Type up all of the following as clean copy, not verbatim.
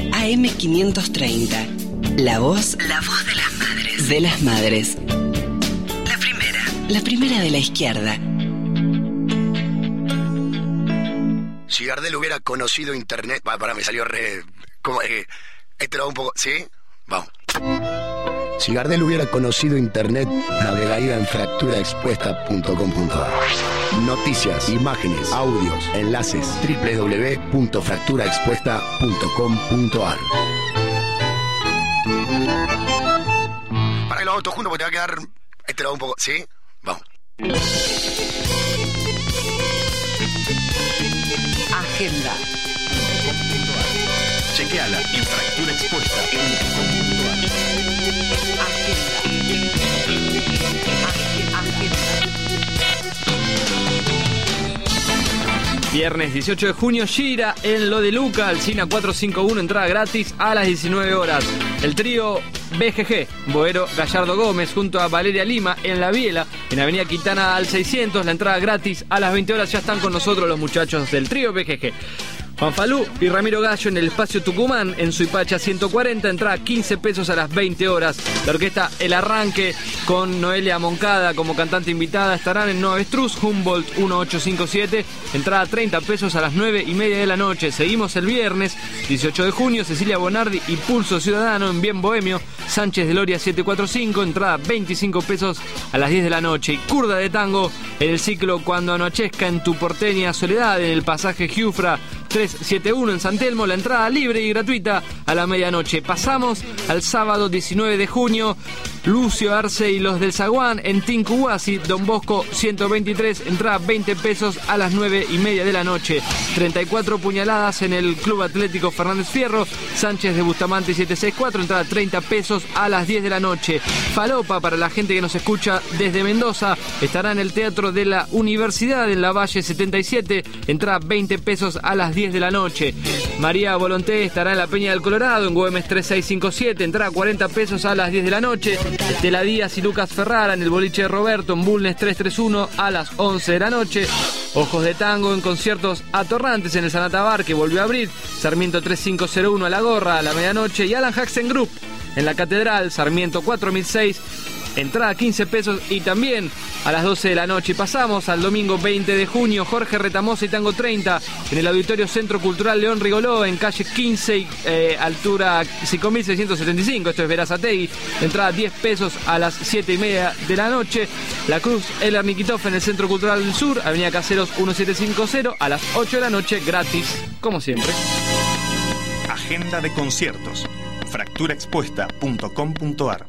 AM530. La voz de las madres. De las madres. La primera de la izquierda. Si Gardel hubiera conocido internet... Pará, me salió re... Este lo hago un poco... ¿Sí? Vamos. Si Gardel hubiera conocido internet, navegaría en fracturaexpuesta.com.ar. Noticias, imágenes, audios, enlaces, www.fracturaexpuesta.com.ar. Para que lo hago todo junto porque te va a quedar... Este lo hago un poco... ¿Sí? Vamos. Agenda. Chequeala en fracturaexpuesta.com.ar. Viernes 18 de junio, gira en Lo de Luca, Alsina 451, entrada gratis a las 19 horas. El trío BGG, Boero Gallardo Gómez, junto a Valeria Lima, en La Biela, en Avenida Quintana al 600, la entrada gratis a las 20 horas. Ya están con nosotros los muchachos del trío BGG. Juan Falú y Ramiro Gallo en el Espacio Tucumán, en Suipacha 140, entrada 15 pesos a las 20 horas. La orquesta El Arranque, con Noelia Moncada como cantante invitada, estarán en Nueva Avestruz, Humboldt 1857, entrada 30 pesos a las 9:30 de la noche. Seguimos el viernes 18 de junio, Cecilia Bonardi y Pulso Ciudadano en Bien Bohemio, Sánchez de Loria 745, entrada 25 pesos a las 10 de la noche. Y Curda de Tango en el ciclo Cuando anochezca en tu porteña soledad, en el pasaje Giufra 371 en San Telmo, la entrada libre y gratuita a la medianoche. Pasamos al sábado 19 de junio, Lucio Arce y los del Zaguán en Tincuhuasi, Don Bosco 123, entrada 20 pesos a las 9:30 de la noche. 34 puñaladas en el Club Atlético Fernández Fierro, Sánchez de Bustamante 764, entrada 30 pesos a las 10 de la noche. Falopa, para la gente que nos escucha desde Mendoza, estará en el Teatro de la Universidad en la Valle 77, entrada 20 pesos a las 10 de la noche. María Volonté estará en la Peña del Colorado en Güemes 3657, entrada 40 pesos a las 10 de la noche. Estela Díaz y Lucas Ferrara en el boliche de Roberto en Bulnes 331 a las 11 de la noche. Ojos de Tango en conciertos atorrantes en el Sanatabar, que volvió a abrir, Sarmiento 3501 a La Gorra a la medianoche, y Alan Jackson Group en la Catedral, Sarmiento 4006, entrada 15 pesos y también a las 12 de la noche. Y pasamos al domingo 20 de junio, Jorge Retamosa y Tango 30 en el Auditorio Centro Cultural León Rigoló en calle 15, altura 5675, esto es Verazategui, entrada 10 pesos a las 7:30 de la noche. La Cruz Eller Nikitov en el Centro Cultural del Sur, Avenida Caseros 1750, a las 8 de la noche, gratis, como siempre. Agenda de conciertos. fracturaexpuesta.com.ar.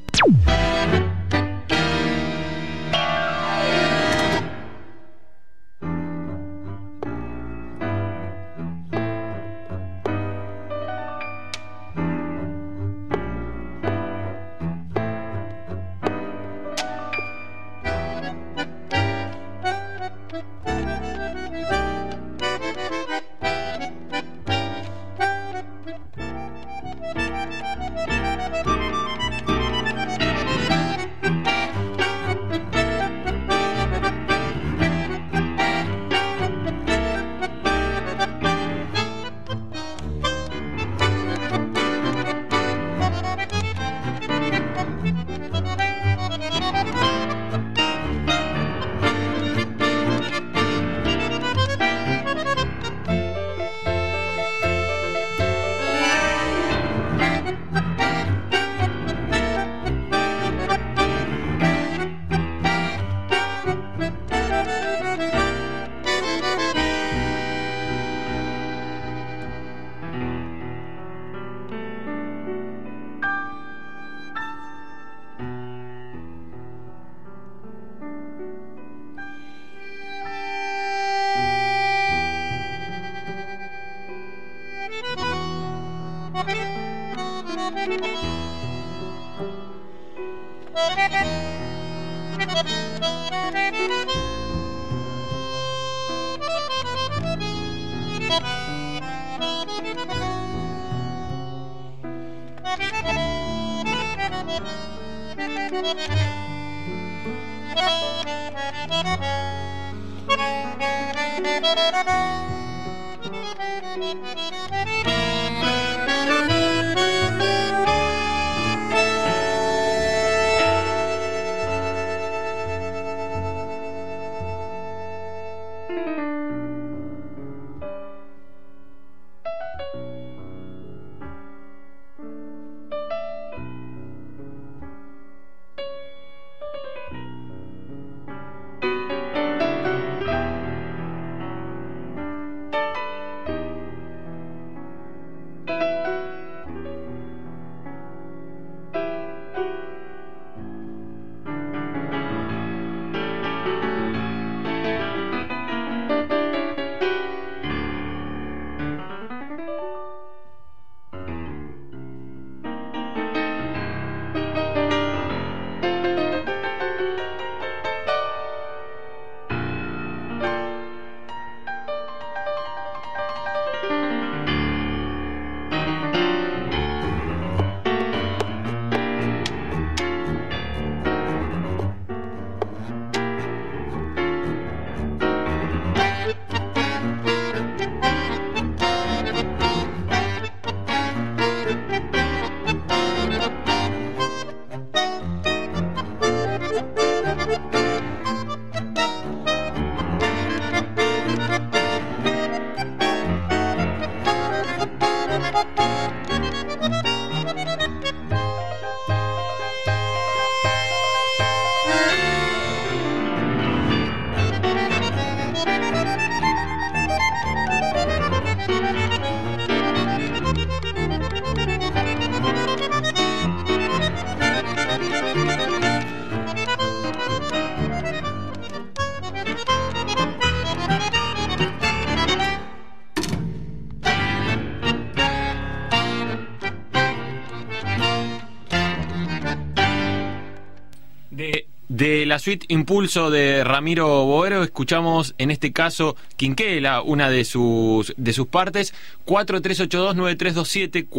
De la suite Impulso de Ramiro Boero escuchamos en este caso Quinquela, una de sus partes. 4382-9327,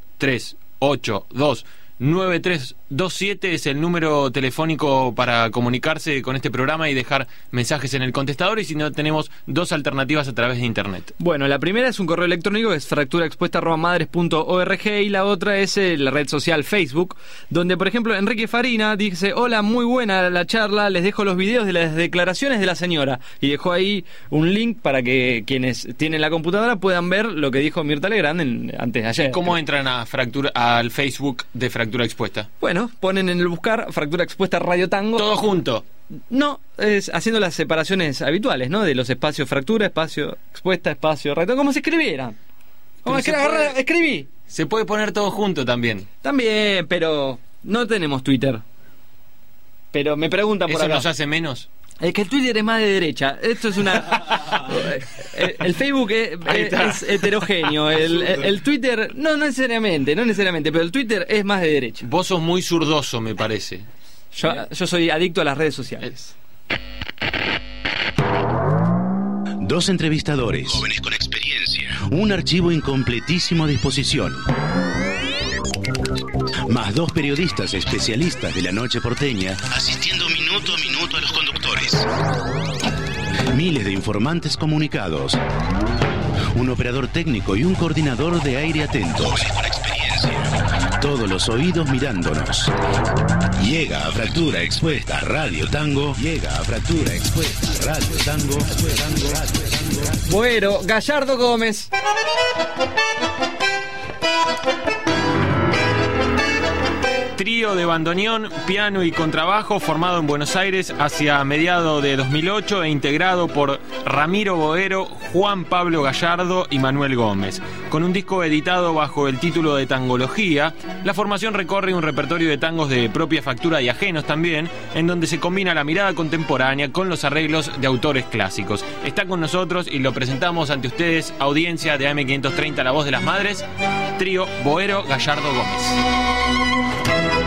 4382-9327 es el número telefónico para comunicarse con este programa y dejar mensajes en el contestador, y si no, tenemos dos alternativas a través de internet. Bueno, la primera es un correo electrónico, es fracturaexpuesta@madres.org, y la otra es la red social Facebook, donde por ejemplo Enrique Farina dice: hola, muy buena la charla, les dejo los videos de las declaraciones de la señora, y dejó ahí un link para que quienes tienen la computadora puedan ver lo que dijo Mirta Legrand antes de ayer. ¿Cómo entran al Facebook de Fractura Expuesta? Bueno, ponen en el buscar Fractura Expuesta Radio Tango. ¿Todo junto? No, es haciendo las separaciones habituales, ¿no? De los espacios Fractura, espacio Expuesta, espacio Radio Tango, como si escribieran. Escribí. Se puede poner todo junto también. También, pero no tenemos Twitter. Pero me preguntan por ¿Eso acá. nos hace menos? Es que el Twitter es más de derecha. Esto es una... el Facebook es heterogéneo. El Twitter, no necesariamente, pero el Twitter es más de derecha. Vos sos muy zurdoso, me parece. Yo soy adicto a las redes sociales. Dos entrevistadores, Jóvenes con experiencia. un archivo en completísima disposición, más dos periodistas especialistas de la noche porteña, Asistiendo minuto a minuto a los conductores. miles de informantes comunicados, un operador técnico y un coordinador de aire atentos. Jóvenes con experiencia. Todos los oídos mirándonos. Llega a Fractura Expuesta Radio Tango. Llega a Fractura Expuesta Radio Tango. Boero, Gallardo Gómez. Trío de bandoneón, piano y contrabajo formado en Buenos Aires hacia mediados de 2008 e integrado por Ramiro Boero, Juan Pablo Gallardo y Manuel Gómez. Con un disco editado bajo el título de Tangología, la formación recorre un repertorio de tangos de propia factura y ajenos también, en donde se combina la mirada contemporánea con los arreglos de autores clásicos. Está con nosotros y lo presentamos ante ustedes, audiencia de AM530 La Voz de las Madres, trío Boero, Gallardo, Gómez.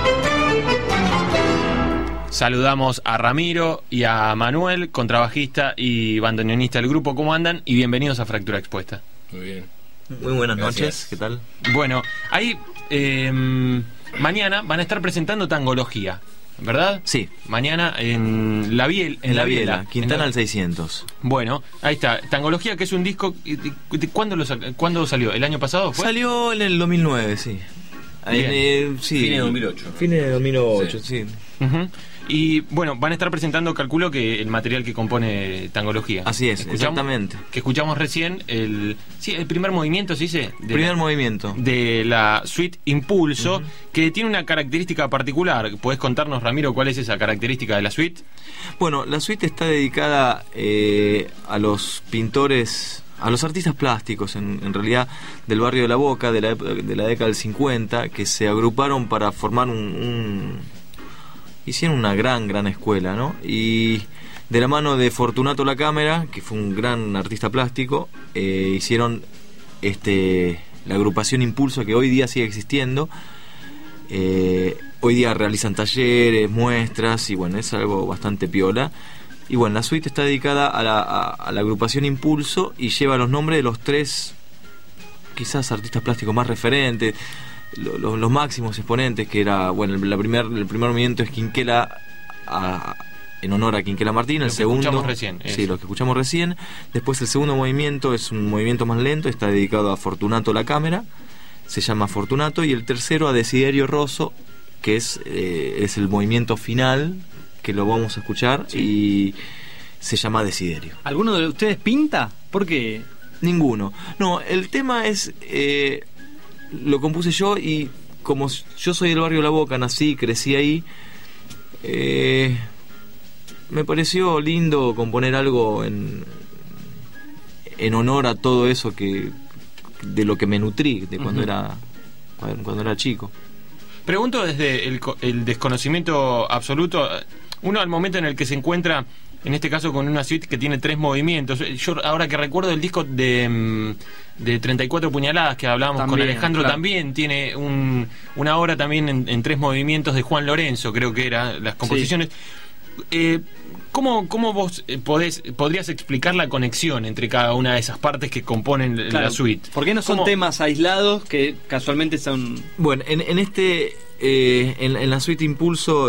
Saludamos a Ramiro y a Manuel, contrabajista y bandoneonista del grupo. ¿Cómo andan? Y bienvenidos a Fractura Expuesta. Muy bien. Muy buenas noches, ¿qué tal? Bueno, ahí mañana van a estar presentando Tangología, ¿verdad? Sí. Mañana en La Biela. En La Biela, Quintana al 600. Bueno, ahí está. Tangología, que es un disco... ¿Cuándo salió? ¿El año pasado fue? Salió en el 2009, sí. Sí. Fines de 2008. Fines de 2008, sí. Uh-huh. Y bueno, van a estar presentando, calculo, que el material que compone Tangología. Así es, exactamente. Que escuchamos recién el primer movimiento, ¿se dice? Movimiento. De la suite Impulso, que tiene una característica particular. ¿Podés contarnos, Ramiro, cuál es esa característica de la suite? Bueno, la suite está dedicada a los pintores, a los artistas plásticos, en realidad, del barrio de La Boca, de la década del 50, que se agruparon para formar hicieron una gran escuela, ¿no? Y de la mano de Fortunato La Cámara, que fue un gran artista plástico, hicieron la agrupación Impulso, que hoy día sigue existiendo. Hoy día realizan talleres, muestras, y bueno, es algo bastante piola. Y bueno, la suite está dedicada a la agrupación Impulso y lleva los nombres de los tres, quizás, artistas plásticos más referentes, los máximos exponentes, que era, bueno, el primer movimiento es Quinquela, en honor a Quinquela Martín. El segundo, escuchamos recién. Sí, lo que escuchamos recién. Después el segundo movimiento es un movimiento más lento, está dedicado a Fortunato La Cámara, se llama Fortunato. Y el tercero a Desiderio Rosso, que es el movimiento final, que lo vamos a escuchar, sí. Y se llama Desiderio. ¿Alguno de ustedes pinta? ¿Por qué? Ninguno. No, el tema es... lo compuse yo, y como yo soy del barrio La Boca, nací, crecí ahí, me pareció lindo componer algo en honor a todo eso de lo que me nutrí de cuando era chico. Pregunto desde el desconocimiento absoluto, uno al momento en el que se encuentra, en este caso con una suite que tiene 3 movimientos. Yo ahora que recuerdo el disco de 34 puñaladas que hablábamos también, con Alejandro, claro. También tiene una obra también en 3 movimientos de Juan Lorenzo, creo que era, las composiciones. Sí. ¿Cómo vos podrías explicar la conexión entre cada una de esas partes que componen la suite? ¿Por qué no son temas aislados que casualmente son...? Bueno, en la suite Impulso,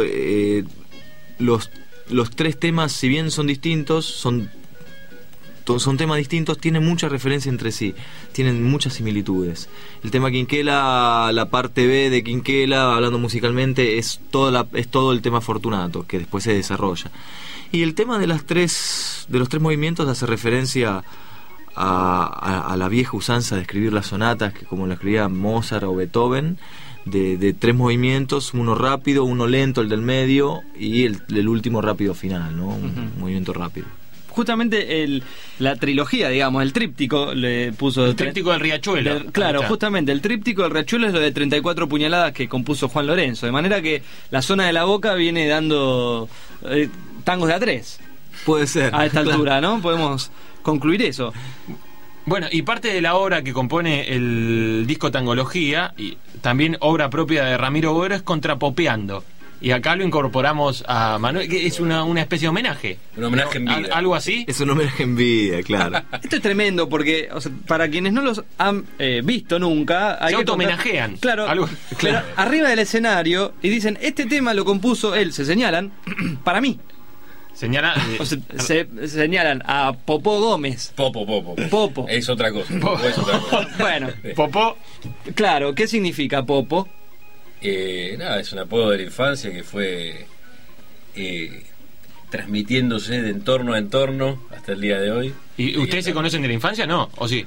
los tres temas, si bien son distintos, son temas distintos, tienen mucha referencia entre sí, tienen muchas similitudes. El tema Quinquela, la parte B de Quinquela, hablando musicalmente, es todo el tema Fortunato, que después se desarrolla. Y el tema de los tres movimientos hace referencia a la vieja usanza de escribir las sonatas, que como lo escribía Mozart o Beethoven, de 3 movimientos, uno rápido, uno lento, el del medio, y el último rápido final, ¿no? Un movimiento rápido. Justamente la trilogía, digamos, el tríptico le puso... El tríptico del Riachuelo. Claro, justamente, el tríptico del Riachuelo es lo de 34 puñaladas que compuso Juan Lorenzo, de manera que la zona de la boca viene dando tangos de A3. Puede ser. A esta altura, ¿no? Podemos concluir eso. Bueno, y parte de la obra que compone el disco Tangología, y también obra propia de Ramiro Boero, es Contrapopeando. Y acá lo incorporamos a Manuel, que es una especie de homenaje. Un homenaje en vida. ¿Algo así? Es un homenaje en vida, claro. Esto es tremendo porque, o sea, para quienes no los han visto nunca... Se auto-homenajean. Claro, claro, arriba del escenario y dicen, este tema lo compuso él, se señalan, para mí. O sea, se señalan a Popó Gómez. Popo. Es otra cosa. Bueno, Popó. Claro, ¿qué significa Popo? Nada, es un apodo de la infancia que fue transmitiéndose de entorno a entorno hasta el día de hoy. ¿Y ustedes se conocen de la infancia, no? ¿O sí?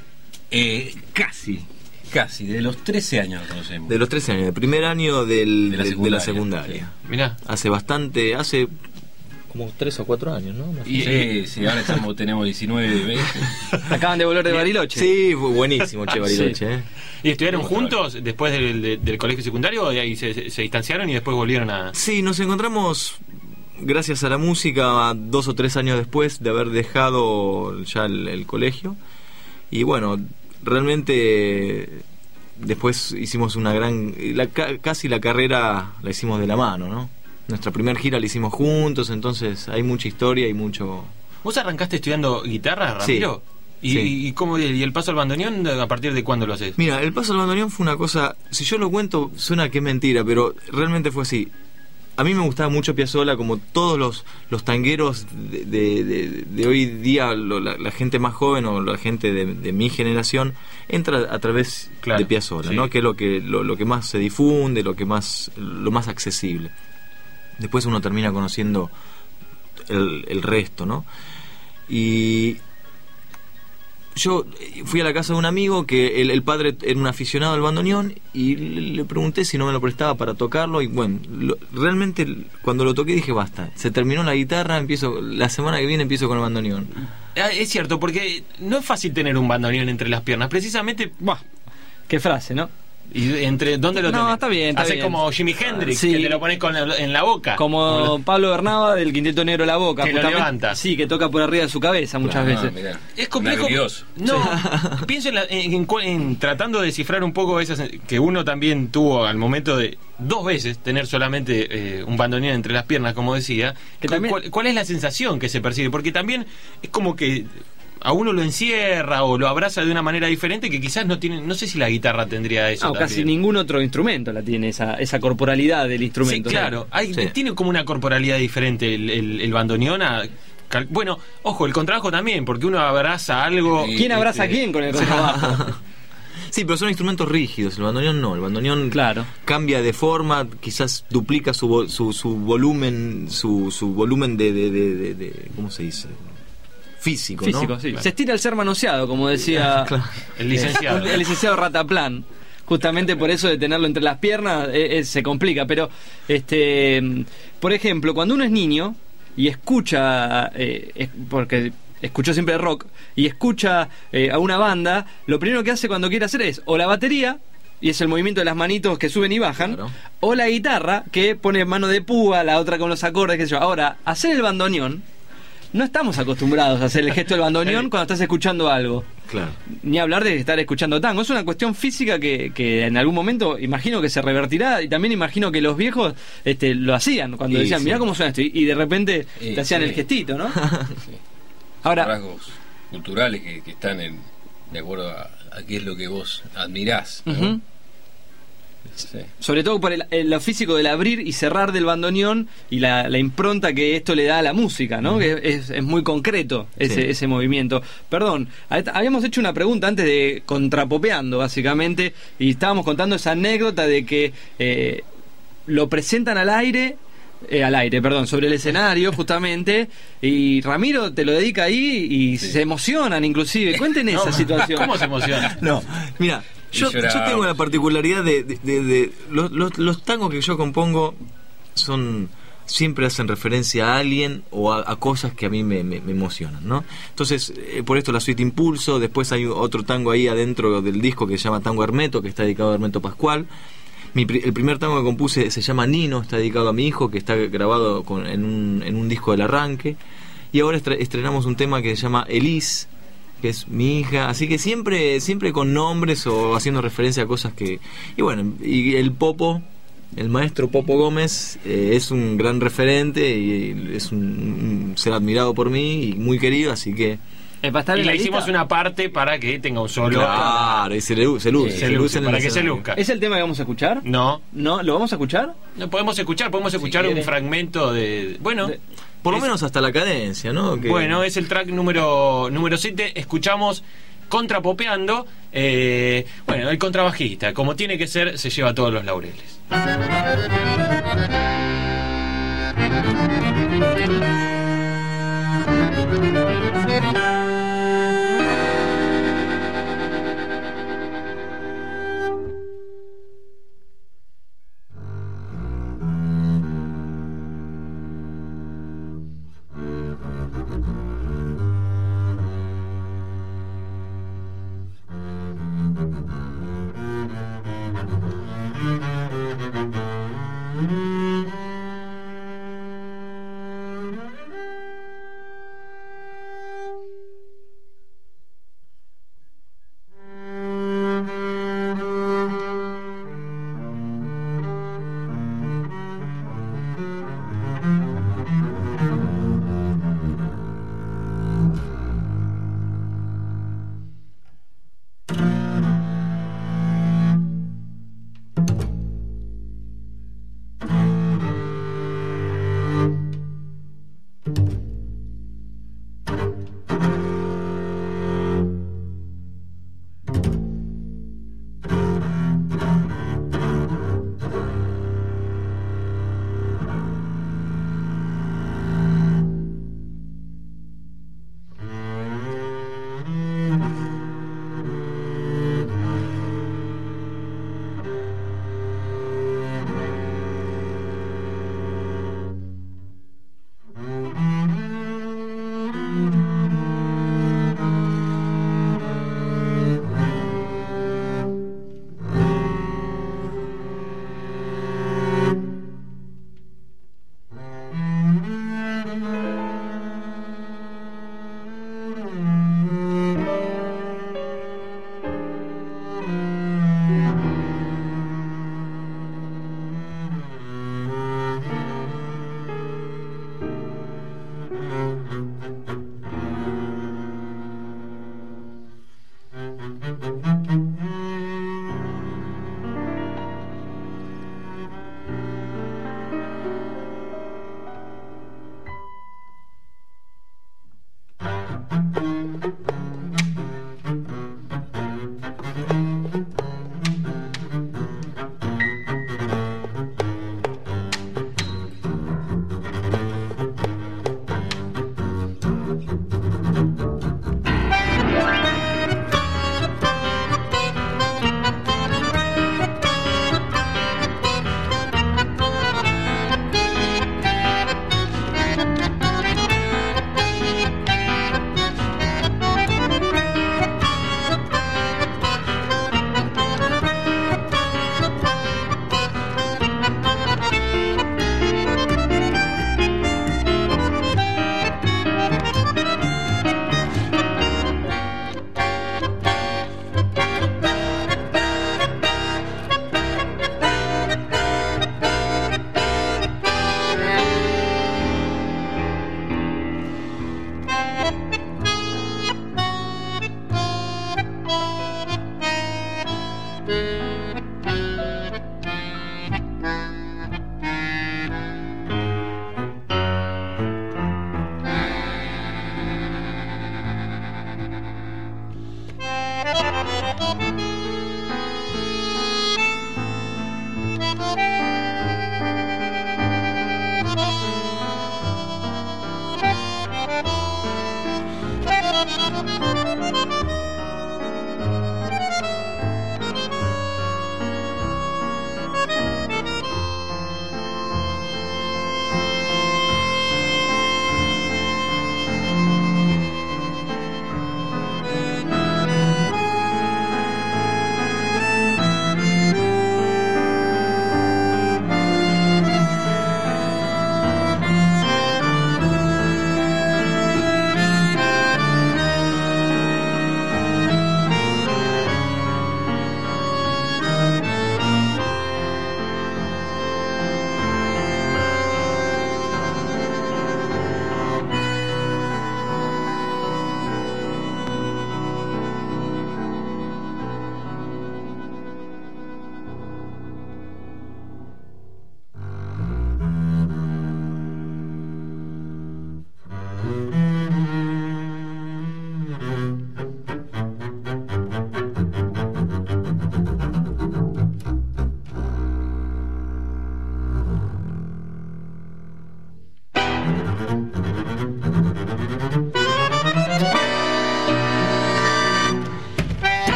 Casi, de los 13 años nos conocemos. De los 13 años, el primer año de la secundaria. Sí. Mirá. Hace como 3 o 4 años, ¿no? Sí, ahora tenemos 19 y 20. Acaban de volver de Bariloche. Sí, fue buenísimo, Bariloche. Sí. ¿Y estudiaron juntos después del colegio secundario y ahí se distanciaron y después volvieron a...? Sí, nos encontramos gracias a la música 2 o 3 años después de haber dejado ya el colegio. Y bueno, realmente después hicimos casi la carrera la hicimos de la mano, ¿no? Nuestra primera gira la hicimos juntos, entonces hay mucha historia y mucho... ¿Vos arrancaste estudiando guitarra, Ramiro? Sí. ¿Y el paso al bandoneón, a partir de cuándo lo haces? Mira, el paso al bandoneón fue una cosa... Si yo lo cuento, suena que es mentira, pero realmente fue así. A mí me gustaba mucho Piazzolla, como todos los tangueros de hoy día, la gente más joven o la gente de mi generación, entra a través de Piazzolla, sí, ¿no? Que es lo que más se difunde, lo más accesible. Después uno termina conociendo el resto, ¿no? Y yo fui a la casa de un amigo que el padre era un aficionado al bandoneón y le pregunté si no me lo prestaba para tocarlo y bueno, realmente cuando lo toqué dije basta, se terminó la guitarra, la semana que viene empiezo con el bandoneón. Es cierto, porque no es fácil tener un bandoneón entre las piernas, precisamente... Qué frase, ¿no? ¿Y dónde lo tenés? No, está bien. Hace como Jimi Hendrix, sí, que te lo pones en la boca. Como Pablo Bernaba del Quinteto Negro La Boca. Que lo levanta. Sí, que toca por arriba de su cabeza muchas veces. Mirá. Es complejo. Nervioso. No, pienso en tratando de descifrar un poco esas que uno también tuvo al momento de 2 veces tener solamente un bandoneón entre las piernas, como decía. Que también... ¿Cuál es la sensación que se percibe? Porque también es como que a uno lo encierra o lo abraza de una manera diferente que quizás no tiene, no sé si la guitarra tendría eso. No, casi ningún otro instrumento la tiene esa corporalidad del instrumento. Sí, claro, sí. Tiene como una corporalidad diferente el bandoneón bueno, ojo, el contrabajo también, porque uno abraza algo. ¿Quién abraza a quién con el contrabajo? Sí, pero son instrumentos rígidos, el bandoneón no, el bandoneón cambia de forma, quizás duplica su volumen, su volumen de ¿cómo se dice? Físico, ¿no? Sí. Claro. Se estira el ser manoseado, como decía el licenciado. El licenciado Rataplan. Justamente por eso de tenerlo entre las piernas se complica. Pero, por ejemplo, cuando uno es niño y escucha, porque escuchó siempre rock, y escucha a una banda, lo primero que hace cuando quiere hacer es o la batería, y es el movimiento de las manitos que suben y bajan, o la guitarra, que pone mano de púa, la otra con los acordes, qué sé yo. Ahora, hacer el bandoneón no estamos acostumbrados a hacer el gesto del bandoneón cuando estás escuchando algo. Claro. Ni hablar de estar escuchando tango. Es una cuestión física que en algún momento imagino que se revertirá, y también imagino que los viejos lo hacían cuando decían, mirá cómo suena esto, y de repente te hacían el gestito, ¿no? Sí. Ahora, rasgos culturales que están de acuerdo a qué es lo que vos admirás, ¿no? uh-huh. Sí. Sobre todo por lo físico del abrir y cerrar del bandoneón y la impronta que esto le da a la música, ¿no? Que es muy concreto ese movimiento. Perdón, habíamos hecho una pregunta antes de Contrapopeando, básicamente, y estábamos contando esa anécdota de que lo presentan al aire, sobre el escenario, justamente, y Ramiro te lo dedica ahí y se emocionan inclusive. Cuenten esa situación. ¿Cómo se emociona? No, mira, yo tengo la particularidad de los tangos que yo compongo siempre hacen referencia a alguien o a cosas que a mí me emocionan, ¿no? Entonces, por esto la suite Impulso. Después hay otro tango ahí adentro del disco que se llama Tango Hermeto, que está dedicado a Hermeto Pascual. El primer tango que compuse se llama Nino, está dedicado a mi hijo, que está grabado en un disco del Arranque. Y ahora estrenamos un tema que se llama Elis, que es mi hija. Así que siempre con nombres o haciendo referencia a cosas que... Y bueno, y el maestro Popo Gómez es un gran referente y es un ser admirado por mí y muy querido, así que... Y le hicimos una parte para que tenga un solo. Claro, y se luce para que se luzca. ¿Es el tema que vamos a escuchar? No. ¿Lo vamos a escuchar? No, podemos escuchar un fragmento de... Bueno... Por lo menos hasta la cadencia, ¿no? Bueno, es el track número 7. Escuchamos Contrapopeando. Bueno, el contrabajista, como tiene que ser, se lleva todos los laureles.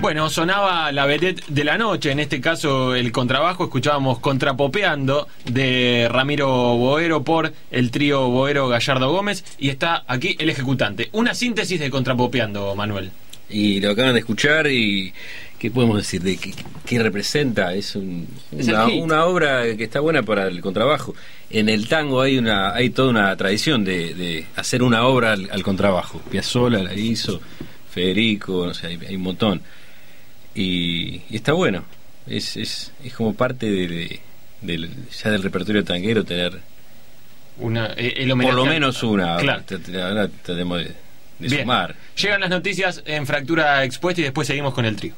Bueno, sonaba la vedette de la noche, en este caso el contrabajo, escuchábamos Contrapopeando de Ramiro Boero por el trío Boero Gallardo Gómez, y está aquí el ejecutante. Una síntesis de Contrapopeando, Manuel. Y lo acaban de escuchar y ¿qué podemos decir? ¿De qué representa? Es una obra que está buena para el contrabajo. En el tango hay toda una tradición de hacer una obra al contrabajo. Piazzolla la hizo, Federico, no sé, hay un montón. Y está bueno. Es como parte ya del repertorio tanguero tener el homenaje, por lo menos una. Claro. Ahora tenemos de sumar. Llegan las noticias en Fractura Expuesta y después seguimos con el trío.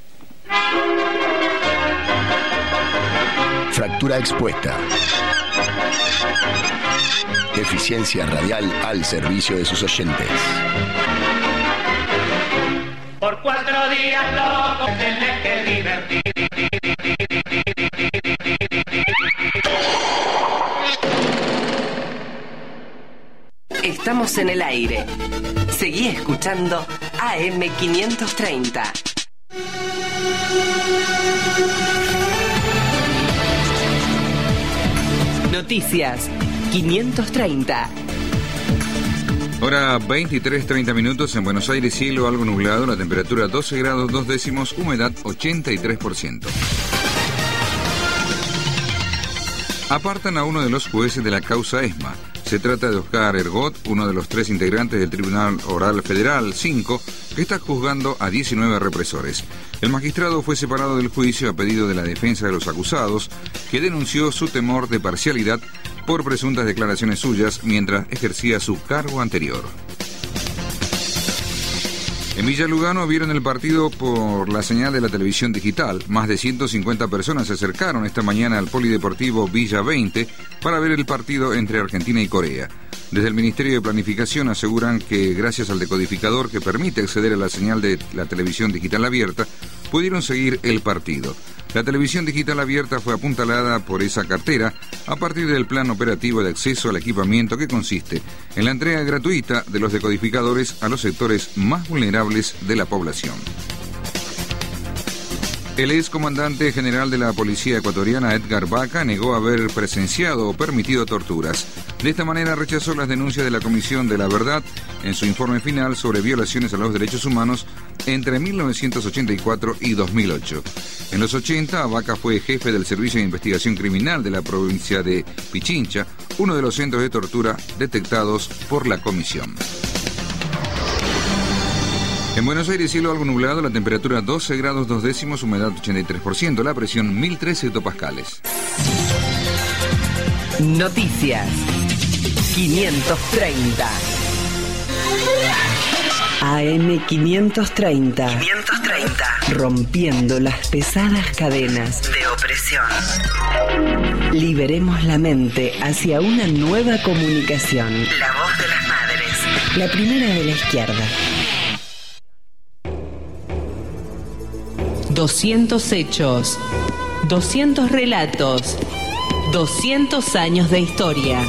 Fractura Expuesta. Eficiencia radial al servicio de sus oyentes. Por 4 días locos tenés que divertir. Estamos en el aire. Seguí escuchando AM530. Noticias 530. Hora 23:30 minutos en Buenos Aires, cielo algo nublado, la temperatura 12 grados 2 décimos, humedad 83%. Apartan a uno de los jueces de la causa ESMA. Se trata de Oscar Ergot, uno de los 3 integrantes del Tribunal Oral Federal 5, que está juzgando a 19 represores. El magistrado fue separado del juicio a pedido de la defensa de los acusados, que denunció su temor de parcialidad por presuntas declaraciones suyas mientras ejercía su cargo anterior. En Villa Lugano vieron el partido por la señal de la televisión digital. Más de 150 personas se acercaron esta mañana al Polideportivo Villa 20 para ver el partido entre Argentina y Corea. Desde el Ministerio de Planificación aseguran que gracias al decodificador que permite acceder a la señal de la televisión digital abierta, pudieron seguir el partido. La televisión digital abierta fue apuntalada por esa cartera a partir del plan operativo de acceso al equipamiento que consiste en la entrega gratuita de los decodificadores a los sectores más vulnerables de la población. El ex comandante general de la policía ecuatoriana, Edgar Vaca, negó haber presenciado o permitido torturas. De esta manera rechazó las denuncias de la Comisión de la Verdad en su informe final sobre violaciones a los derechos humanos entre 1984 y 2008. En los 80, Vaca fue jefe del Servicio de Investigación Criminal de la provincia de Pichincha, uno de los centros de tortura detectados por la comisión. En Buenos Aires, cielo algo nublado, la temperatura 12 grados 2 décimos, humedad 83%, la presión 1013 hectopascales. Noticias 530. AM530. Rompiendo las pesadas cadenas de opresión. Liberemos la mente hacia una nueva comunicación. La voz de las madres. La primera de la izquierda. 200 hechos, 200 relatos, 200 años de historia.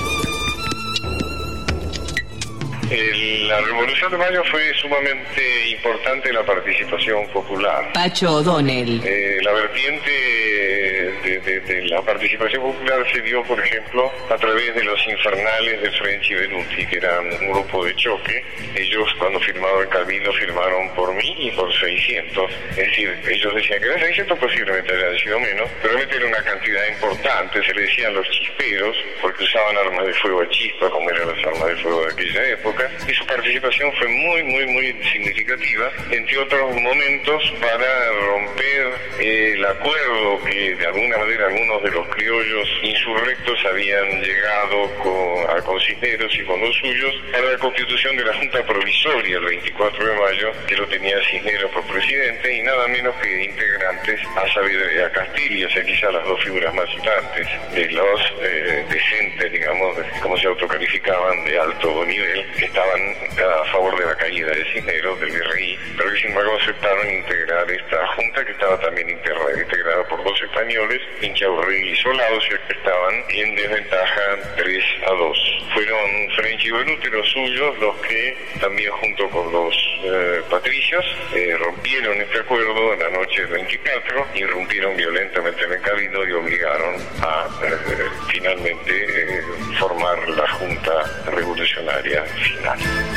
La Revolución de Mayo fue sumamente importante la participación popular. Pacho O'Donnell. La vertiente de la participación popular se dio, por ejemplo, a través de los infernales de French y Benuti, que eran un grupo de choque. Ellos, cuando firmaron el Cabildo, firmaron por mí y por 600. Es decir, ellos decían que eran 600, posiblemente hayan sido menos, pero realmente era una cantidad importante. Se le decían los chisperos, porque usaban armas de fuego a chispa, como eran las armas de fuego de aquella época, y su participación fue muy significativa, entre otros momentos, para romper el acuerdo que de alguna manera algunos de los criollos insurrectos habían llegado con Cisneros y con los suyos para la constitución de la Junta Provisoria el 24 de mayo, que lo tenía Cisneros por presidente, y nada menos que integrantes a Saavedra y a Castillo, o sea, quizás las dos figuras más citantes de los decentes, digamos, como se autocalificaban, de alto nivel, que estaban a favor de la caída de Cisneros, del virrey, pero que sin embargo aceptaron integrar esta junta que estaba también integrada por 2 españoles, Inchaurrey y Solá, o sea que estaban en desventaja 3-2. Fueron French y Benuti los suyos los que también junto con los patricios rompieron este acuerdo en la noche del 24, irrumpieron violentamente en el cabildo y obligaron a finalmente formar la Junta Revolucionaria final.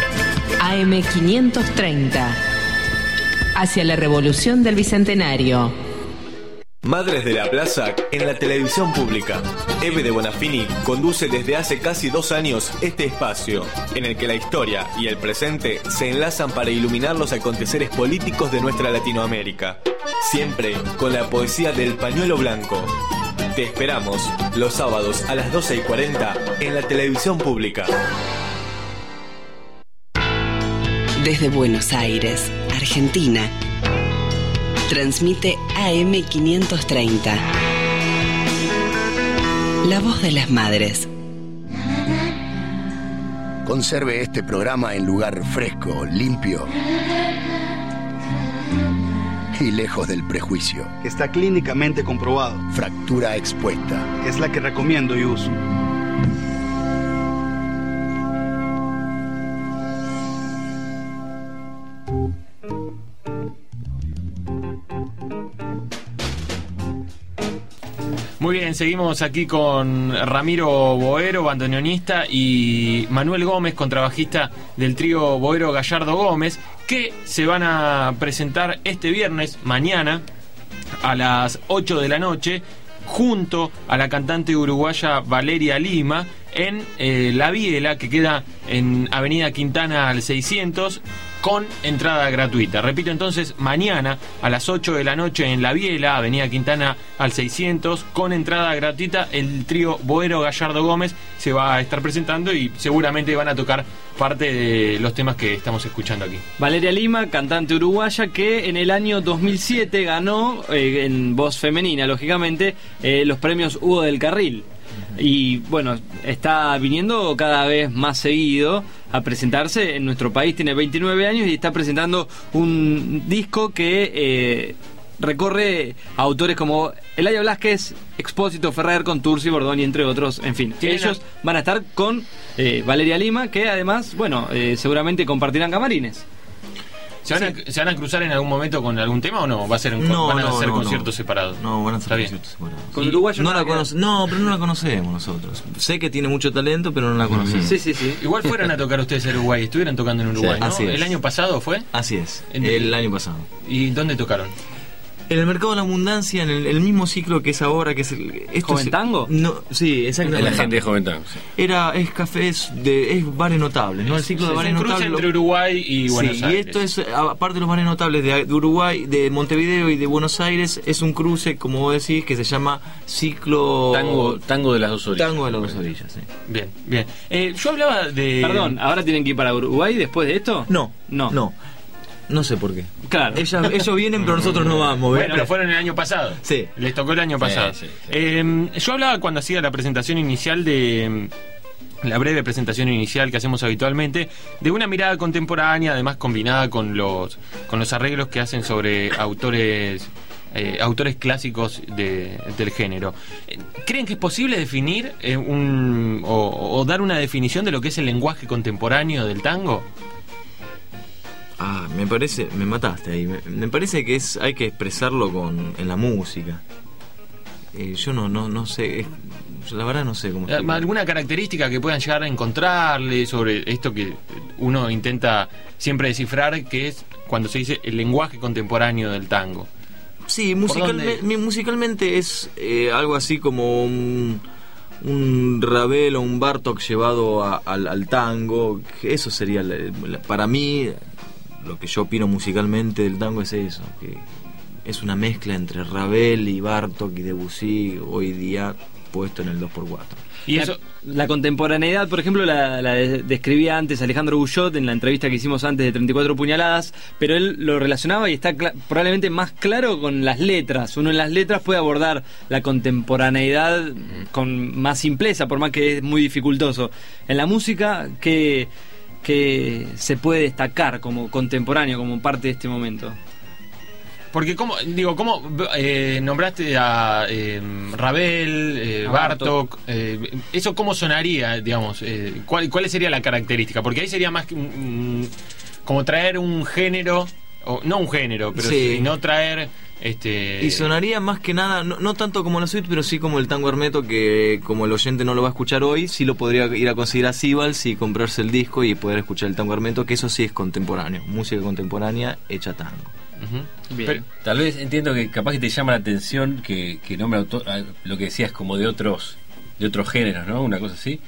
AM530. Hacia la revolución del Bicentenario. Madres de la Plaza en la televisión pública. Eve de Bonafini conduce desde hace casi 2 años este espacio, en el que la historia y el presente se enlazan para iluminar los aconteceres políticos de nuestra Latinoamérica. Siempre con la poesía del pañuelo blanco. Te esperamos los sábados a las 12:40 en la televisión pública. Desde Buenos Aires, Argentina. Transmite AM530. La voz de las madres. Conserve este programa en lugar fresco, limpio y lejos del prejuicio. Está clínicamente comprobado. Fractura expuesta. Es la que recomiendo y uso. Muy bien, seguimos aquí con Ramiro Boero, bandoneonista, y Manuel Gómez, contrabajista del trío Boero Gallardo Gómez, que se van a presentar este viernes, mañana, a las 8 de la noche, junto a la cantante uruguaya Valeria Lima, en La Biela, que queda en Avenida Quintana al 600, con entrada gratuita. Repito entonces, mañana a las 8 de la noche en La Biela, Avenida Quintana al 600, con entrada gratuita, el trío Boero Gallardo Gómez se va a estar presentando y seguramente van a tocar parte de los temas que estamos escuchando aquí. Valeria Lima, cantante uruguaya que en el año 2007 ganó, en voz femenina, lógicamente, los premios Hugo del Carril. Y bueno, está viniendo cada vez más seguido a presentarse en nuestro país. Tiene 29 años y está presentando un disco que recorre a autores como Elaya Blasquez, Expósito, Ferrer, Contursi, Bordoni, entre otros. En fin, ellos van a estar con Valeria Lima, que además, bueno, seguramente compartirán camarines. ¿Se van a cruzar en algún momento con algún tema o no? ¿Va a ser van a hacer conciertos separados? No, van a ser conciertos separados. ¿Con uruguayo? No, pero no la conocemos nosotros. Sé que tiene mucho talento, pero no la conocemos. Sí. Igual fueron a tocar ustedes en Uruguay, estuvieron tocando en Uruguay, ¿no? Así es. ¿El año pasado fue? Así es, el año pasado. ¿Y dónde tocaron? En el Mercado de la Abundancia, en el mismo ciclo que es ahora, que es ¿Joven Tango? No, sí, exactamente. La gente de Joven Tango. Sí. Es cafés es bares notables, ¿no? El ciclo de bares notables. Entre Uruguay y Buenos Aires. Y esto es, aparte de los bares notables de Uruguay, de Montevideo y de Buenos Aires, es un cruce, como vos decís, que se llama ciclo Tango de las dos orillas. Tango de las dos orillas, sí. Bien. Yo hablaba de... Perdón, ¿ahora tienen que ir para Uruguay después de esto? No sé por qué. Claro. Ellos vienen, pero nosotros no vamos. Bueno, pero fueron el año pasado. Sí. Les tocó el año pasado. Sí. Yo hablaba cuando hacía la presentación inicial la breve presentación inicial que hacemos habitualmente, de una mirada contemporánea, además combinada con los arreglos que hacen sobre autores clásicos del género. ¿Creen que es posible definir o dar una definición de lo que es el lenguaje contemporáneo del tango? Me mataste ahí. Me parece que hay que expresarlo en la música. Yo no sé, la verdad no sé cómo. ¿Alguna característica que puedan llegar a encontrarle sobre esto que uno intenta siempre descifrar, que es cuando se dice el lenguaje contemporáneo del tango? Sí, musicalmente es algo así como un Ravel o un Bartók llevado al tango. Eso sería para mí. Lo que yo opino musicalmente del tango es eso, que es una mezcla entre Ravel y Bartók y Debussy, hoy día puesto en el 2x4. Y eso, la contemporaneidad, por ejemplo, la describía antes Alejandro Guyot en la entrevista que hicimos antes de 34 puñaladas, pero él lo relacionaba y está probablemente más claro con las letras. Uno en las letras puede abordar la contemporaneidad con más simpleza, por más que es muy dificultoso. En la música, ¿qué que se puede destacar como contemporáneo, como parte de este momento? Porque ¿cómo nombraste a Ravel, Bartók? ¿Eso cómo sonaría, digamos? ¿Cuál sería la característica? Porque ahí sería más como traer un género, o no un género, pero sí, sino traer... Y sonaría más que nada, no tanto como la suite, pero sí como el tango hermeto, que como el oyente no lo va a escuchar hoy, sí lo podría ir a conseguir a Sibals y comprarse el disco y poder escuchar el tango hermeto, que eso sí es contemporáneo, música contemporánea hecha tango. Bien. Pero, tal vez entiendo que capaz que te llama la atención que nombre lo que decías como de otros géneros, ¿no? Una cosa así.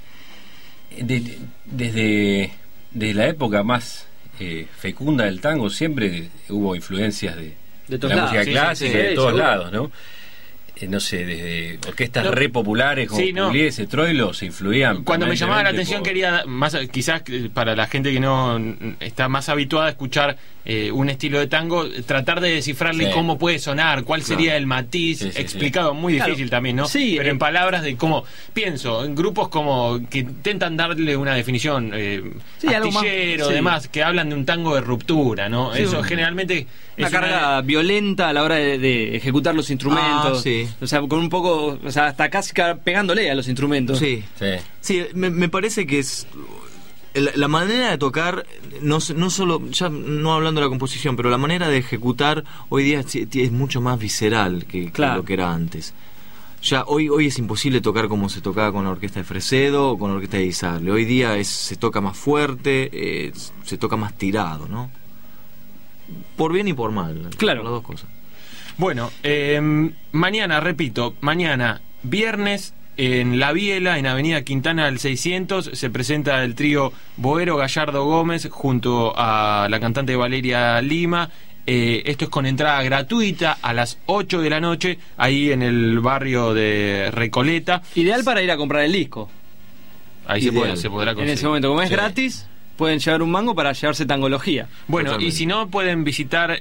Desde la época más fecunda del tango siempre hubo influencias de la música clásica, de todos lados, ¿no? No sé, desde orquestas re populares como Pugliese, Troilo, se influían. Cuando me llamaba la atención quería, más quizás para la gente que no está más habituada a escuchar un estilo de tango, tratar de descifrarle cómo puede sonar, cuál sería el matiz, explicado, muy difícil también, ¿no? Sí, pero en palabras de cómo, pienso, en grupos como que intentan darle una definición, astillero, demás, que hablan de un tango de ruptura, ¿no? Eso generalmente... Una carga violenta a la hora de ejecutar los instrumentos. O sea, con un poco, o sea, hasta casi pegándole a los instrumentos. Sí, me parece que es la manera de tocar, no solo, ya no hablando de la composición, pero la manera de ejecutar hoy día es mucho más visceral que lo que era antes. Ya hoy es imposible tocar como se tocaba con la orquesta de Fresedo o con la orquesta de Isarle. Hoy día se toca más fuerte, se toca más tirado, ¿no? Por bien y por mal, claro, las dos cosas. Bueno, mañana, viernes, en La Biela, en Avenida Quintana al 600, se presenta el trío Boero Gallardo Gómez junto a la cantante Valeria Lima. Esto es con entrada gratuita a las 8 de la noche, ahí en el barrio de Recoleta. Ideal para ir a comprar el disco. Ahí se podrá conseguir. En ese momento, como es gratis, pueden llevar un mango para llevarse tangología. Bueno, totalmente. Y si no, pueden visitar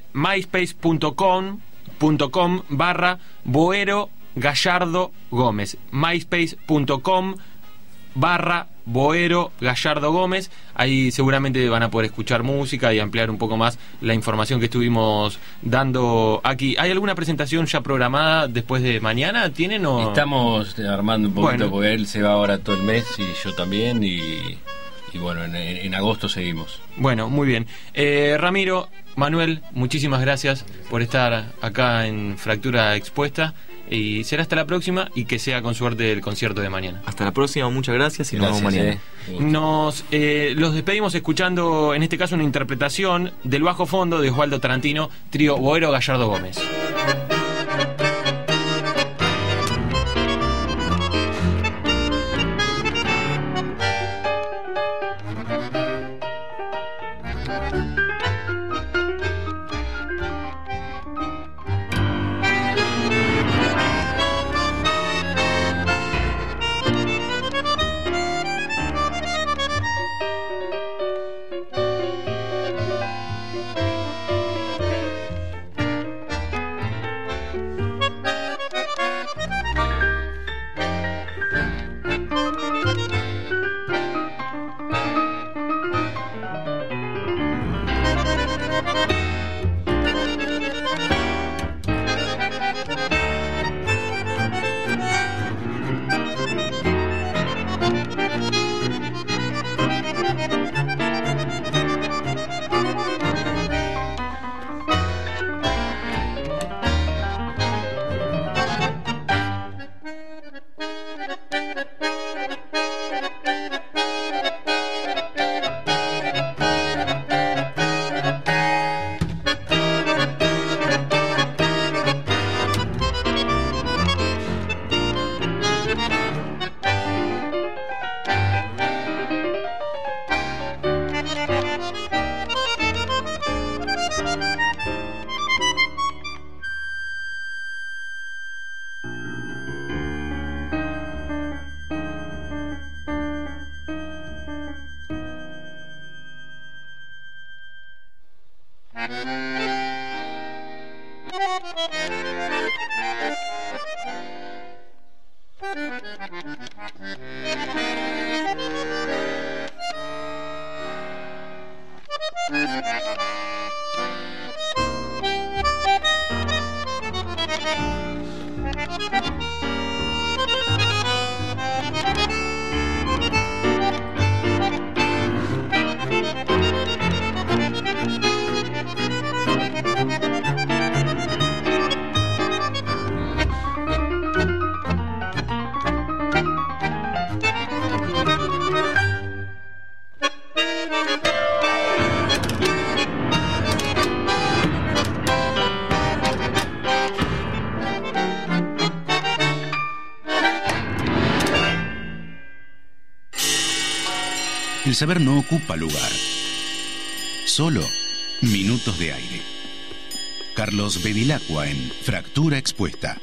myspace.com/Boero Gallardo Gómez. myspace.com/Boero Gallardo Gómez. Ahí seguramente van a poder escuchar música y ampliar un poco más la información que estuvimos dando aquí. ¿Hay alguna presentación ya programada después de mañana? ¿Tienen o...? Estamos armando un poquito, porque él se va ahora todo el mes y yo también, y bueno, en agosto seguimos. Bueno, muy bien. Ramiro, Manuel, muchísimas gracias por estar acá en Fractura Expuesta. Y será hasta la próxima, y que sea con suerte el concierto de mañana. Hasta la próxima, muchas gracias y nos vemos mañana. Los despedimos escuchando en este caso una interpretación del bajo fondo de Osvaldo Tarantino, trío Boero Gallardo Gómez. El saber no ocupa lugar, solo minutos de aire. Carlos Bevilacqua en Fractura Expuesta.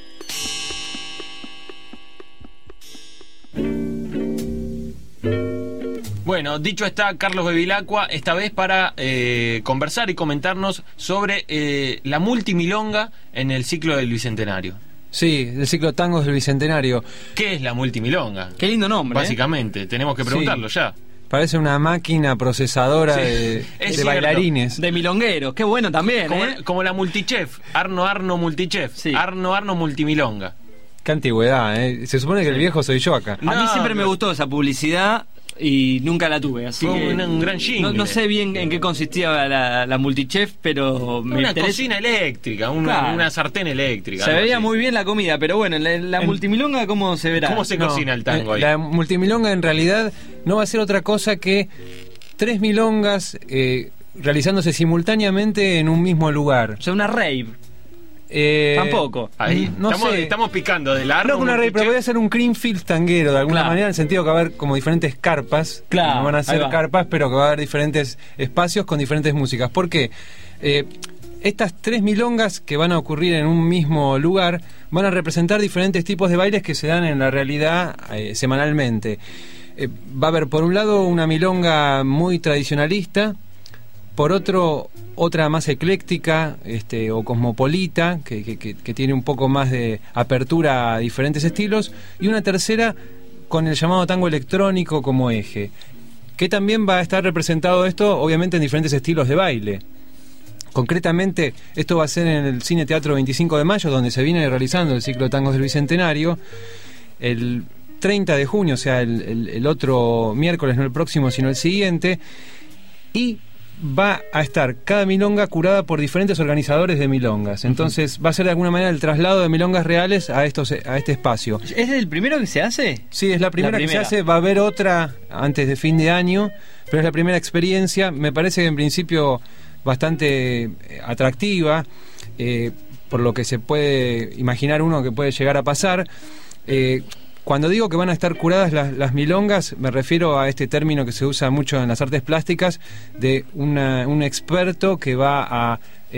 Bueno, dicho está Carlos Bevilacqua, esta vez para conversar y comentarnos sobre la multimilonga en el ciclo del Bicentenario. Sí, el ciclo Tangos del Bicentenario. ¿Qué es la multimilonga? Qué lindo nombre. Básicamente, tenemos que preguntarlo ya. Parece una máquina procesadora de bailarines. De milongueros, qué bueno también. Como la multichef, Arno Multichef, sí. Arno Multimilonga. Qué antigüedad, ¿eh? Se supone que el viejo soy yo acá. A mí siempre me gustó esa publicidad y nunca la tuve, así fue que un gran jingle. No sé bien en qué consistía la multichef, pero me una cocina eléctrica, una sartén eléctrica. Se veía muy bien la comida, pero bueno, la multimilonga, ¿cómo se verá? ¿Cómo se cocina el tango ahí? La multimilonga en realidad no va a ser otra cosa que 3 milongas realizándose simultáneamente en un mismo lugar. O sea, una rave. Tampoco. Ahí. No sé. Estamos picando del Arno. No con una rave, pero voy a hacer un Creamfield tanguero de alguna manera, en el sentido que va a haber como diferentes carpas. Claro. No van a ser carpas, pero que va a haber diferentes espacios con diferentes músicas. ¿Por qué? Estas 3 milongas que van a ocurrir en un mismo lugar van a representar diferentes tipos de bailes que se dan en la realidad semanalmente. Va a haber por un lado una milonga muy tradicionalista, por otro otra más ecléctica o cosmopolita que tiene un poco más de apertura a diferentes estilos, y una tercera con el llamado tango electrónico como eje, que también va a estar representado esto obviamente en diferentes estilos de baile. Concretamente esto va a ser en el Cine Teatro 25 de Mayo, donde se viene realizando el ciclo de Tangos del Bicentenario, el 30 de junio, o sea el otro miércoles, no el próximo sino el siguiente, y va a estar cada milonga curada por diferentes organizadores de milongas. Entonces va a ser de alguna manera el traslado de milongas reales a este espacio. ¿Es el primero que se hace? Sí, es la primera que se hace. Va a haber otra antes de fin de año, pero es la primera experiencia. Me parece que en principio bastante atractiva, por lo que se puede imaginar uno que puede llegar a pasar. Cuando digo que van a estar curadas las milongas, me refiero a este término que se usa mucho en las artes plásticas, de un experto que va a,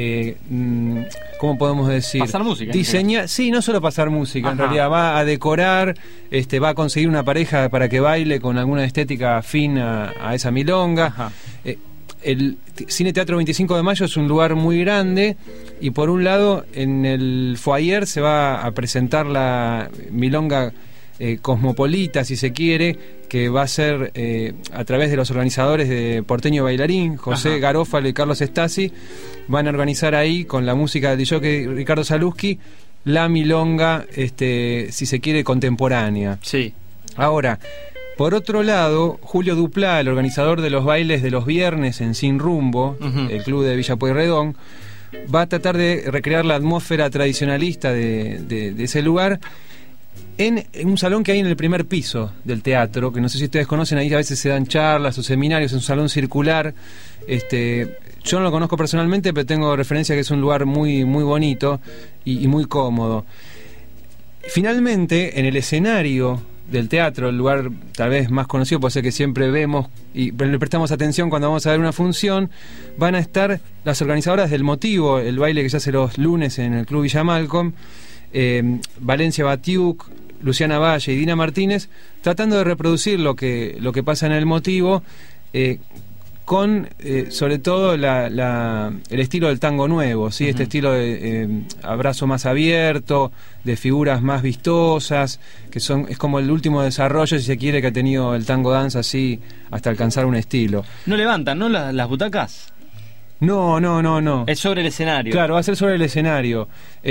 ¿cómo podemos decir? Pasar música. Diseñar, sí, no solo pasar música, en realidad va a decorar, va a conseguir una pareja para que baile con alguna estética afín a esa milonga. El Cine Teatro 25 de Mayo es un lugar muy grande, y por un lado en el foyer se va a presentar la milonga cosmopolita, si se quiere, que va a ser a través de los organizadores de Porteño Bailarín, José Garófalo y Carlos Stasi. Van a organizar ahí con la música del jockey Ricardo Saluski la milonga, si se quiere, contemporánea. Sí. Ahora, por otro lado, Julio Duplá, el organizador de los bailes de los viernes en Sin Rumbo, el club de Villa Pueyrredón, va a tratar de recrear la atmósfera tradicionalista de ese lugar en un salón que hay en el primer piso del teatro, que no sé si ustedes conocen, ahí a veces se dan charlas o seminarios, es un salón circular. Yo no lo conozco personalmente, pero tengo referencia que es un lugar muy, muy bonito y muy cómodo. Finalmente, en el escenario del teatro, el lugar tal vez más conocido, puede ser que siempre vemos y le prestamos atención cuando vamos a ver una función, van a estar las organizadoras del Motivo, el baile que se hace los lunes en el Club Villa Malcolm, Valencia Batiuk, Luciana Valle y Dina Martínez, tratando de reproducir lo que pasa en el Motivo, con sobre todo el estilo del tango nuevo, ¿sí? Este estilo de abrazo más abierto, de figuras más vistosas, que es como el último desarrollo, si se quiere, que ha tenido el tango danza, así hasta alcanzar un estilo. ¿No levantan, no, las butacas? No. Es sobre el escenario. Claro, va a ser sobre el escenario.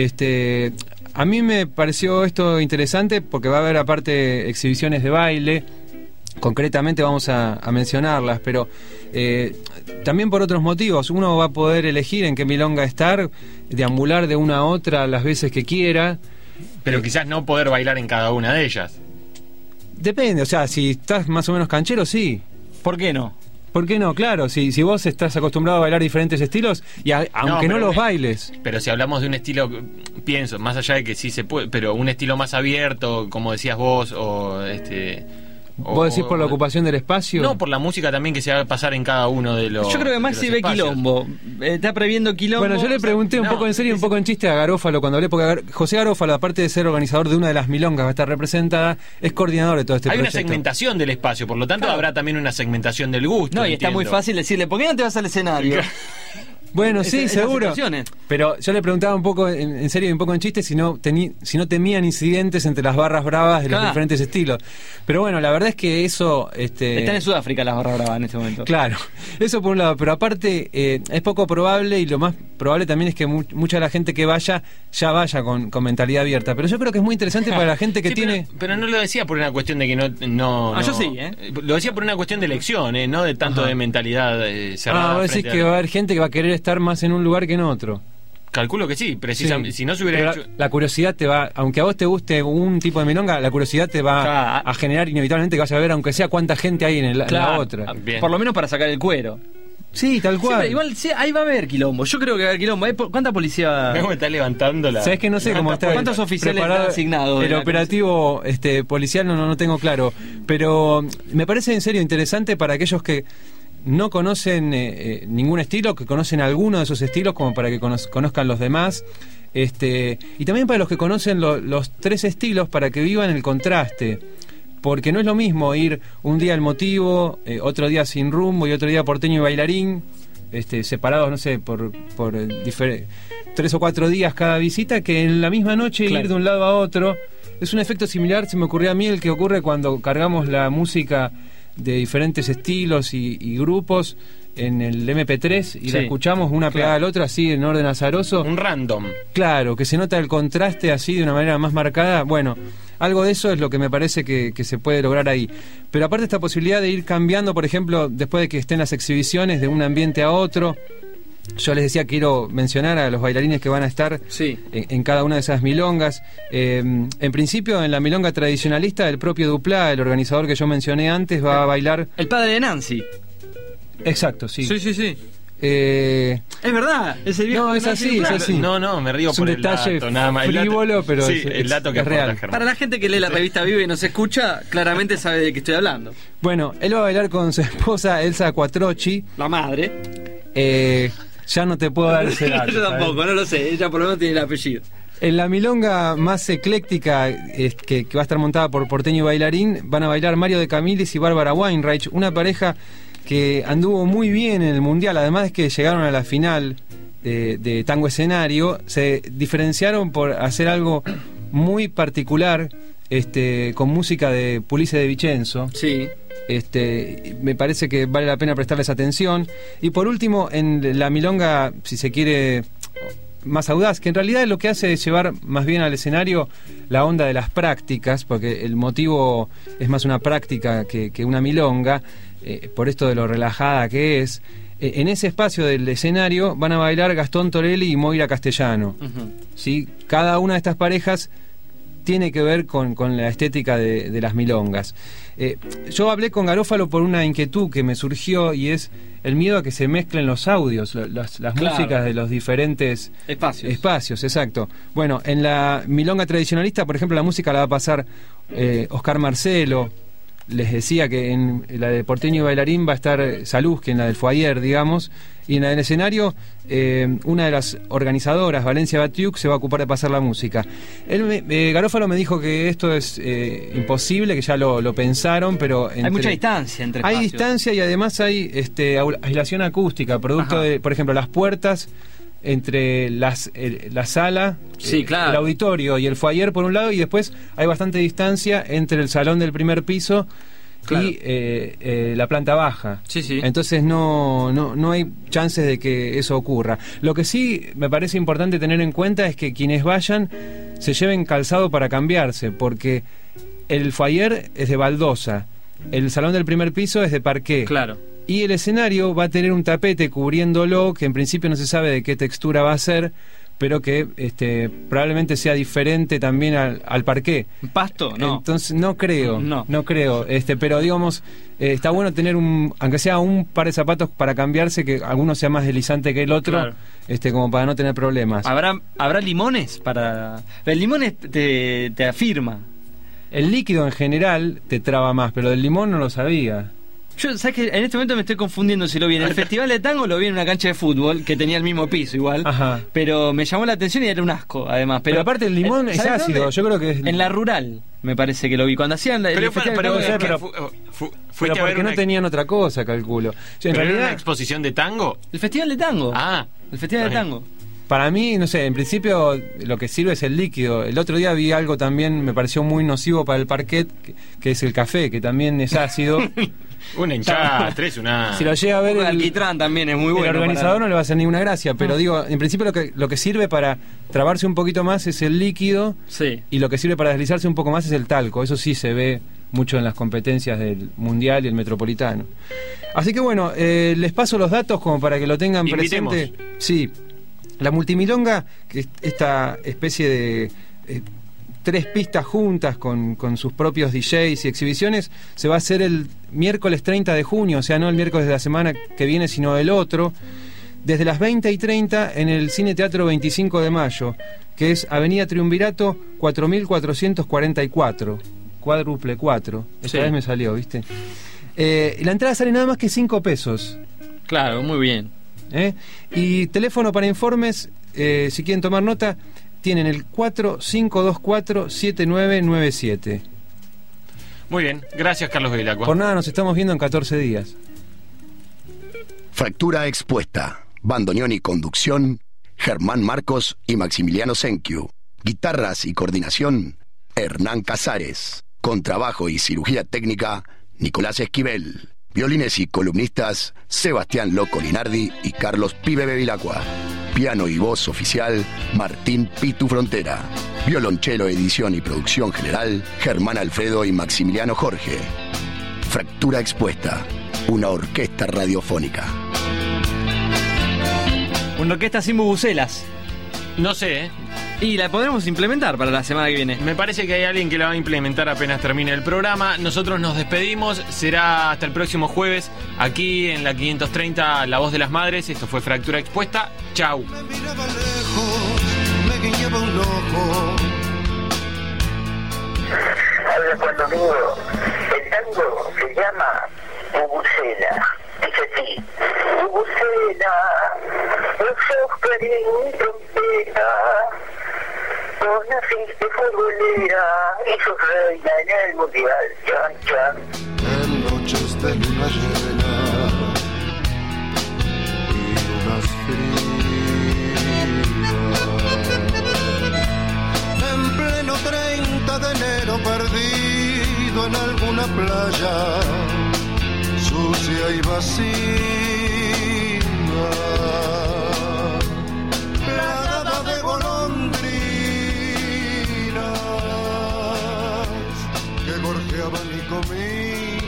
A mí me pareció esto interesante porque va a haber aparte exhibiciones de baile. Concretamente vamos a mencionarlas, pero también por otros motivos. Uno va a poder elegir en qué milonga estar, deambular de una a otra las veces que quiera. Pero quizás no poder bailar en cada una de ellas. Depende, o sea, si estás más o menos canchero, sí. ¿Por qué no? ¿Por qué no? Claro, si vos estás acostumbrado a bailar diferentes estilos, y aunque no los bailes. Pero si hablamos de un estilo, pienso, más allá de que sí se puede, pero un estilo más abierto, como decías vos, o ¿Vos decís por la ocupación del espacio? No, por la música también que se va a pasar en cada uno de los. Yo creo que Maxi ve quilombo. Está previendo quilombo. Bueno, yo le pregunté un poco en serio y un poco en chiste a Garófalo cuando hablé, porque José Garófalo, aparte de ser organizador de una de las milongas que va a estar representada, es coordinador de todo este proyecto. Hay una segmentación del espacio, por lo tanto habrá también una segmentación del gusto. No, y está muy fácil decirle, ¿por qué no te vas al escenario? Bueno, sí, seguro. Pero yo le preguntaba un poco en serio y un poco en chiste si no temían incidentes entre las barras bravas de los diferentes estilos. Pero bueno, la verdad es que eso... Están en Sudáfrica las barras bravas en este momento. Claro, eso por un lado. Pero aparte es poco probable, y lo más probable también es que mucha de la gente que vaya, ya vaya con mentalidad abierta. Pero yo creo que es muy interesante para la gente que tiene... Pero no lo decía por una cuestión de que no yo sí, Lo decía por una cuestión de elección, no de tanto de mentalidad cerrada. Vos decís que va a haber gente que va a querer estar más en un lugar que en otro. Calculo que sí, precisamente. Si no se hubiera hecho... la curiosidad te va, aunque a vos te guste un tipo de milonga, la curiosidad te va a generar inevitablemente que vas a ver, aunque sea cuánta gente hay en la otra. Por lo menos para sacar el cuero. Sí, tal cual. Sí, igual ahí va a haber quilombo. Yo creo que va a haber quilombo. ¿Cuánta policía? Me está levantando la... Sabes que no sé cómo está. ¿Cuántos oficiales están asignados? El operativo policial no tengo claro. Pero me parece en serio interesante para aquellos que no conocen ningún estilo, que conocen alguno de esos estilos, como para que conozcan los demás. Y también para los que conocen los tres estilos, para que vivan el contraste. Porque no es lo mismo ir un día al Motivo, otro día Sin Rumbo y otro día Porteño y Bailarín, separados, no sé, por 3 o 4 días cada visita, que en la misma noche ir de un lado a otro. Es un efecto similar, se me ocurrió a mí, el que ocurre cuando cargamos la música de diferentes estilos y grupos en el MP3 y la escuchamos una pegada a la otra, así en orden azaroso. Un random. Claro, que se nota el contraste así de una manera más marcada. Bueno, algo de eso es lo que me parece que se puede lograr ahí. Pero aparte esta posibilidad de ir cambiando, por ejemplo, después de que estén las exhibiciones, de un ambiente a otro. Yo les decía, quiero mencionar a los bailarines que van a estar en cada una de esas milongas. En principio, en la milonga tradicionalista, el propio Duplá, el organizador que yo mencioné antes, va a bailar... El padre de Nancy. Exacto, sí. Sí. Es verdad, es el viejo. No, es así, es así. No, me río es por un el detalle dato, nada más. Frívolo, pero el dato que es real. Para la gente que lee la revista Vive y nos escucha, claramente sabe de qué estoy hablando. Bueno, él va a bailar con su esposa Elsa Quattrocchi. La madre. Ya no te puedo dar ese dato. Yo tampoco, no lo sé. Ella por lo menos tiene el apellido. En la milonga más ecléctica, que va a estar montada por Porteño y Bailarín, van a bailar Mario de Camilis y Bárbara Weinreich, una pareja que anduvo muy bien en el Mundial. Además de que llegaron a la final de Tango Escenario, se diferenciaron por hacer algo muy particular, con música de Pulice de Vicenzo. Sí. Me parece que vale la pena prestarles atención. Y por último, en la milonga, si se quiere, más audaz, que en realidad lo que hace es llevar más bien al escenario la onda de las prácticas, porque el motivo es más una práctica que una milonga, por esto de lo relajada que es. En ese espacio del escenario van a bailar Gastón Torelli y Moira Castellano. ¿Sí? Cada una de estas parejas tiene que ver con la estética de las milongas. Yo hablé con Garófalo por una inquietud que me surgió, y es el miedo a que se mezclen los audios, las músicas de los diferentes espacios, exacto. Bueno, en la milonga tradicionalista, por ejemplo, la música la va a pasar Oscar Marcelo. Les decía que en la de Porteño y Bailarín va a estar Saluski, en la del foyer, digamos, y en la del escenario una de las organizadoras, Valencia Batiuk, se va a ocupar de pasar la música. Garófalo me dijo que esto es imposible, que ya lo pensaron, pero hay mucha distancia entre espacios. Hay distancia, y además hay aislación acústica, producto de, por ejemplo, las puertas entre la sala, el auditorio y el foyer por un lado, y después hay bastante distancia entre el salón del primer piso Claro. Y la planta baja. Sí. Entonces no hay chances de que eso ocurra. Lo que sí me parece importante tener en cuenta es que quienes vayan se lleven calzado para cambiarse, porque el foyer es de baldosa, el salón del primer piso es de parqué. Claro. Y el escenario va a tener un tapete cubriéndolo, que en principio no se sabe de qué textura va a ser, pero que probablemente sea diferente también al parqué. ¿Pasto? No. Entonces no creo. Pero digamos, está bueno tener aunque sea un par de zapatos para cambiarse, que alguno sea más deslizante que el otro, claro. Como para no tener problemas. ¿Habrá limones para...? El limón te afirma. El líquido en general te traba más, pero del limón no lo sabía. Yo, ¿sabes qué? En este momento me estoy confundiendo si lo vi en el Festival de Tango o lo vi en una cancha de fútbol que tenía el mismo piso igual. Ajá. Pero me llamó la atención y era un asco, además. Pero aparte el limón es ácido, yo creo que es... En la rural me parece que lo vi. Cuando hacían el Festival de Tango... Pero porque no tenían otra cosa, calculo. En realidad, ¿era una exposición de tango? El Festival de Tango. El Festival de Tango. Para mí, no sé, en principio lo que sirve es el líquido. El otro día vi algo también, me pareció muy nocivo para el parquet, que es el café, que también es ácido. Una hinchada, una... Si lo llega a ver el alquitrán también es muy bueno. El organizador no le va a hacer ninguna gracia, pero digo, en principio lo que sirve para trabarse un poquito más es el líquido, y lo que sirve para deslizarse un poco más es el talco. Eso sí se ve mucho en las competencias del Mundial y el Metropolitano. Así que bueno, les paso los datos como para que lo tengan presente. Sí, la multimilonga, que es esta especie de... 3 pistas juntas con sus propios DJs y exhibiciones, se va a hacer el miércoles 30 de junio, o sea, no el miércoles de la semana que viene, sino el otro, desde las 20:30 en el Cine Teatro 25 de Mayo, que es Avenida Triunvirato 4444, cuádruple 4. Esta vez me salió, ¿viste? La entrada sale nada más que 5 pesos. Claro, muy bien. Y teléfono para informes, si quieren tomar nota, tienen el 4524-7997. Muy bien, gracias Carlos Bevilacqua. Por nada, nos estamos viendo en 14 días. Fractura expuesta. Bandoneón y conducción, Germán Marcos y Maximiliano Senkiu. Guitarras y coordinación, Hernán Casares. Contrabajo y cirugía técnica, Nicolás Esquivel. Violines y columnistas, Sebastián Loco Linardi y Carlos Pibe Bevilacqua. Piano y voz oficial, Martín Pitu Frontera. Violonchelo, edición y producción general, Germán Alfredo y Maximiliano Jorge. Fractura expuesta, una orquesta radiofónica. Una orquesta sin bubucelas. No sé, Y la podremos implementar para la semana que viene. Me parece que hay alguien que la va a implementar apenas termine el programa. Nosotros nos despedimos. Será hasta el próximo jueves aquí en la 530 La Voz de las Madres. Esto fue Fractura Expuesta. Chau. Me miraba lejos, me guiñaba un ojo. Habla cuando digo, el tango se llama bubucela. Dice así: bubucela, los Oscarín trompeta, vos naciste futbolera y sos reina en el mundial, chan chan. En noches de luna llena y lunas frías, en pleno 30 de enero perdido en alguna playa sucia y vacía, plagada de golondrinas que gorjeaban y comían